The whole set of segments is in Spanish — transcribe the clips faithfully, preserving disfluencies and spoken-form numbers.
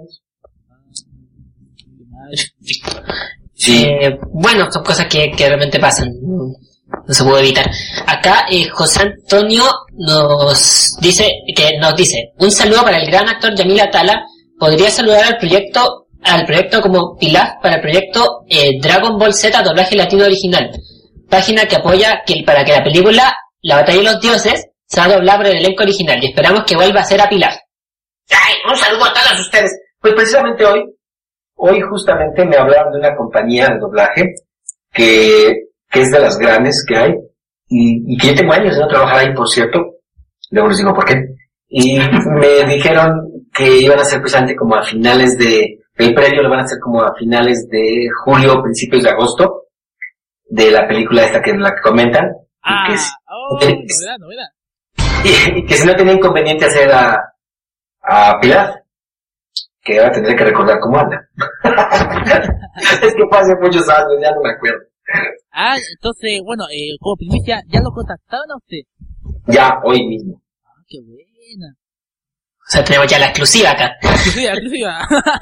Sí. Eh, bueno, son cosas que, que realmente pasan, no, no se puede evitar. Acá eh, José Antonio nos dice que nos dice un saludo para el gran actor Yamil Atala. Podría saludar al proyecto al proyecto como pilar para el proyecto eh, Dragon Ball Z doblaje latino original, página que apoya que para que la película La Batalla de los Dioses sea doblada por el elenco original y esperamos que vuelva a ser a pilar. ¡Ay! Un saludo a todos ustedes. Pues precisamente hoy Hoy justamente me hablaron de una compañía de doblaje que, que es de las grandes que hay y, y que yo tengo años de no trabajar ahí, por cierto. Luego les digo por qué. Y me dijeron que iban a ser precisamente como a finales de, el previo lo van a hacer como a finales de julio, principios de agosto, de la película esta que la que comentan. Ah, y que, oh, que, novedad, novedad. Y, y que si no tenía inconveniente hacer a, a Pilar, que ahora tendré que recordar cómo anda. Es que fue hace muchos años, ya no me acuerdo. Ah, entonces, bueno, eh, como primicia, ¿ya lo contactaron a usted? Ya, hoy mismo. Ah, qué buena. O sea, tenemos ya la exclusiva acá. Exclusiva, exclusiva.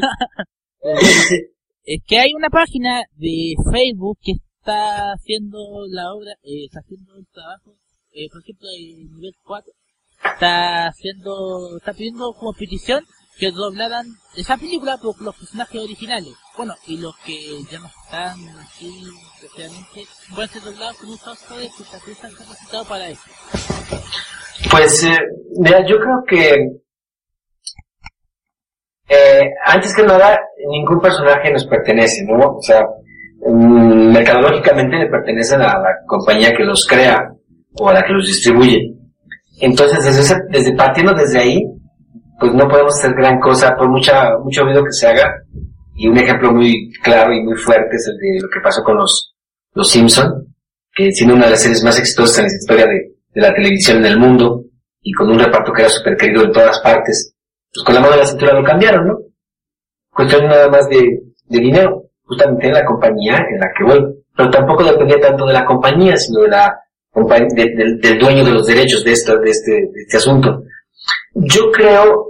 Es que hay una página de Facebook que está haciendo la obra, eh, está haciendo el trabajo, eh, por ejemplo, en nivel cuatro, está haciendo, está pidiendo como petición que doblaran esa película por los personajes originales. Bueno, y los que ya no están aquí, especialmente, pueden ser doblados con unos actores que también están capacitados para eso. Pues, eh, mira, yo creo que eh, antes que nada, ningún personaje nos pertenece, ¿no? O sea, um, mercadológicamente le pertenecen a la compañía que los crea o a la que los distribuye. Entonces, desde, desde partiendo desde ahí, pues no podemos hacer gran cosa por mucha mucho ruido que se haga. Y un ejemplo muy claro y muy fuerte es el de lo que pasó con los los Simpson, que siendo una de las series más exitosas en la historia de, de la televisión en el mundo y con un reparto que era súper querido en todas partes, pues con la mano de la cintura lo cambiaron, ¿no? Cuestión nada más de, de dinero, justamente en la compañía en la que voy. Pero tampoco dependía tanto de la compañía, sino de la de, de, del dueño de los derechos de, esta, de, este, de este asunto. Yo creo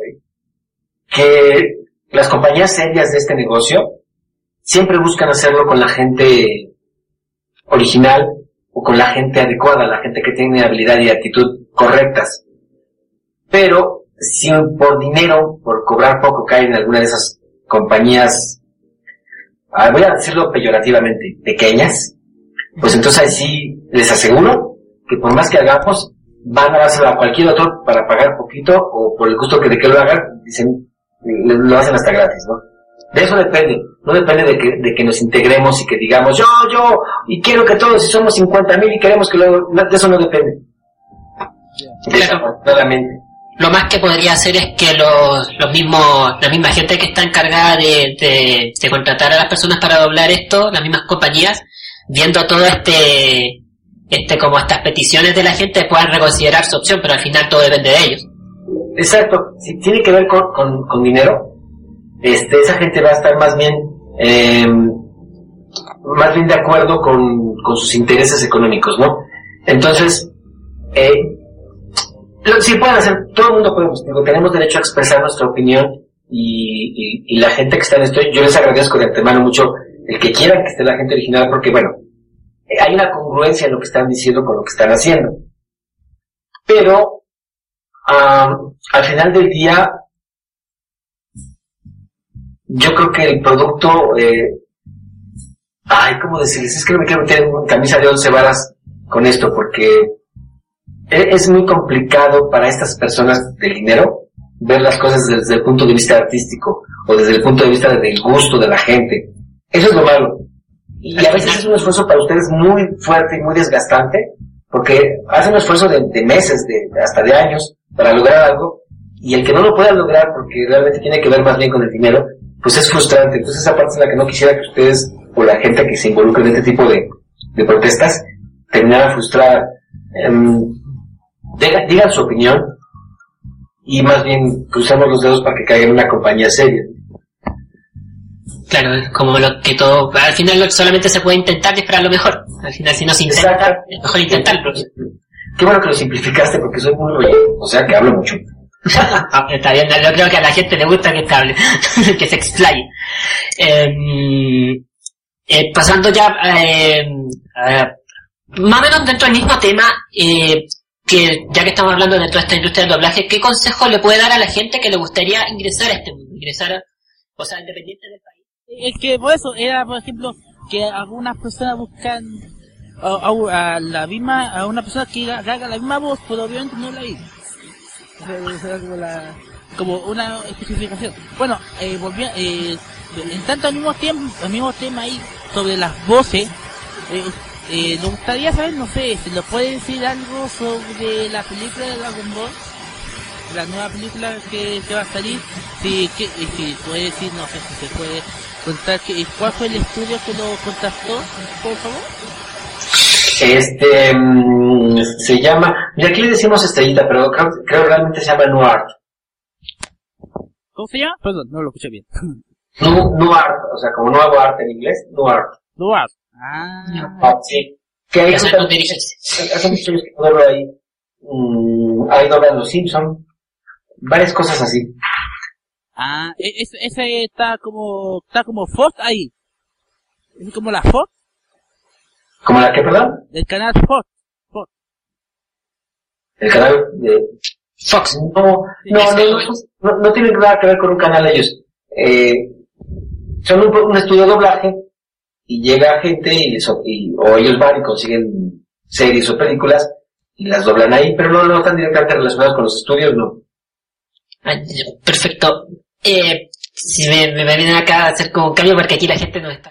que las compañías serias de este negocio siempre buscan hacerlo con la gente original o con la gente adecuada, la gente que tiene habilidad y actitud correctas. Pero si por dinero, por cobrar poco, caen en alguna de esas compañías, voy a decirlo peyorativamente, pequeñas, pues entonces ahí sí les aseguro que por más que hagamos, van a dárselo a cualquier otro para pagar poquito o por el gusto que de que lo hagan, dicen, lo hacen hasta gratis, ¿no? De eso depende, no depende de que, de que nos integremos y que digamos, yo, yo, y quiero que todos, si somos cincuenta mil y queremos que lo, de eso no depende. Desafortunadamente. Lo más que podría hacer es que los, los mismos, la misma gente que está encargada de, de, de contratar a las personas para doblar esto, las mismas compañías, viendo todo este, este, como estas peticiones de la gente, puedan reconsiderar su opción, pero al final todo depende de ellos. Exacto, si tiene que ver con, con, con dinero, este, esa gente va a estar más bien, eh, más bien de acuerdo con, con sus intereses económicos, ¿no? Entonces, eh, lo, si pueden hacer, todo el mundo podemos, digo, tenemos derecho a expresar nuestra opinión y, y, y la gente que está en esto, yo les agradezco de antemano mucho el que quieran que esté la gente original, porque bueno, hay una congruencia en lo que están diciendo con lo que están haciendo. Pero, um, al final del día, yo creo que el producto, eh, ay, ¿cómo decirles? Es que no me quiero meter en camisa de once varas con esto, porque es muy complicado para estas personas del dinero ver las cosas desde el punto de vista artístico o desde el punto de vista del gusto de la gente. Eso es lo malo. Y a veces es un esfuerzo para ustedes muy fuerte y muy desgastante, porque hacen un esfuerzo de, de meses, de hasta de años, para lograr algo, y el que no lo pueda lograr porque realmente tiene que ver más bien con el dinero, pues es frustrante. Entonces esa parte es la que no quisiera que ustedes o la gente que se involucre en este tipo de, de protestas terminara frustrada. Um, digan, digan su opinión y más bien crucemos los dedos para que caiga en una compañía seria. Claro, es como lo que todo, al final lo, solamente se puede intentar y esperar lo mejor. Al final si no se intenta, exacto, es mejor intentarlo. Qué bueno que lo simplificaste porque soy muy rollo, o sea que hablo mucho. Está bien, yo creo que a la gente le gusta que hable, que se explaye. Eh, eh, pasando ya, eh, eh, más o menos dentro del mismo tema, eh, que ya que estamos hablando de toda esta industria del doblaje, ¿qué consejo le puede dar a la gente que le gustaría ingresar a este mundo? Ingresar a, o sea, independiente del país. Es que por eso era, por ejemplo, que algunas personas buscan a, a, a la misma, a una persona que haga la misma voz, pero obviamente no la misma. Será como, la, como una especificación. Bueno, eh, volví, eh, en tanto al mismo tiempo, al mismo tema ahí sobre las voces, eh, eh, nos gustaría saber, no sé, si nos puede decir algo sobre la película de Dragon Ball, la nueva película que, que va a salir, si, que, si puede decir, no sé si se puede contar que, cuál fue el estudio que lo contactó, por favor. Este, um, se llama, y aquí le decimos estrellita, pero creo, creo realmente se llama Nuart. ¿Cómo se llama? Perdón, no lo escuché bien. Nu, Nuart, o sea, como nuevo arte en inglés, Nuart. Nuart. Ah. Ah, sí. Que hay hace muchos años que puedo verlo ahí. Mm, ahí doblan los Simpsons. Varias cosas así. Ah, ese, ese está como, está como Fox ahí. Es como la Fox. ¿Como la qué, perdón? Del canal Fox. Fox. El canal de Fox. No, no, no, no, no, no tiene nada que ver con un canal ellos. Eh, son un, un estudio de doblaje y llega gente y, les, y o ellos van y consiguen series o películas y las doblan ahí, pero no, no están directamente relacionados con los estudios, no. Perfecto. Eh, si me, me vienen acá a hacer como un cambio porque aquí la gente no está.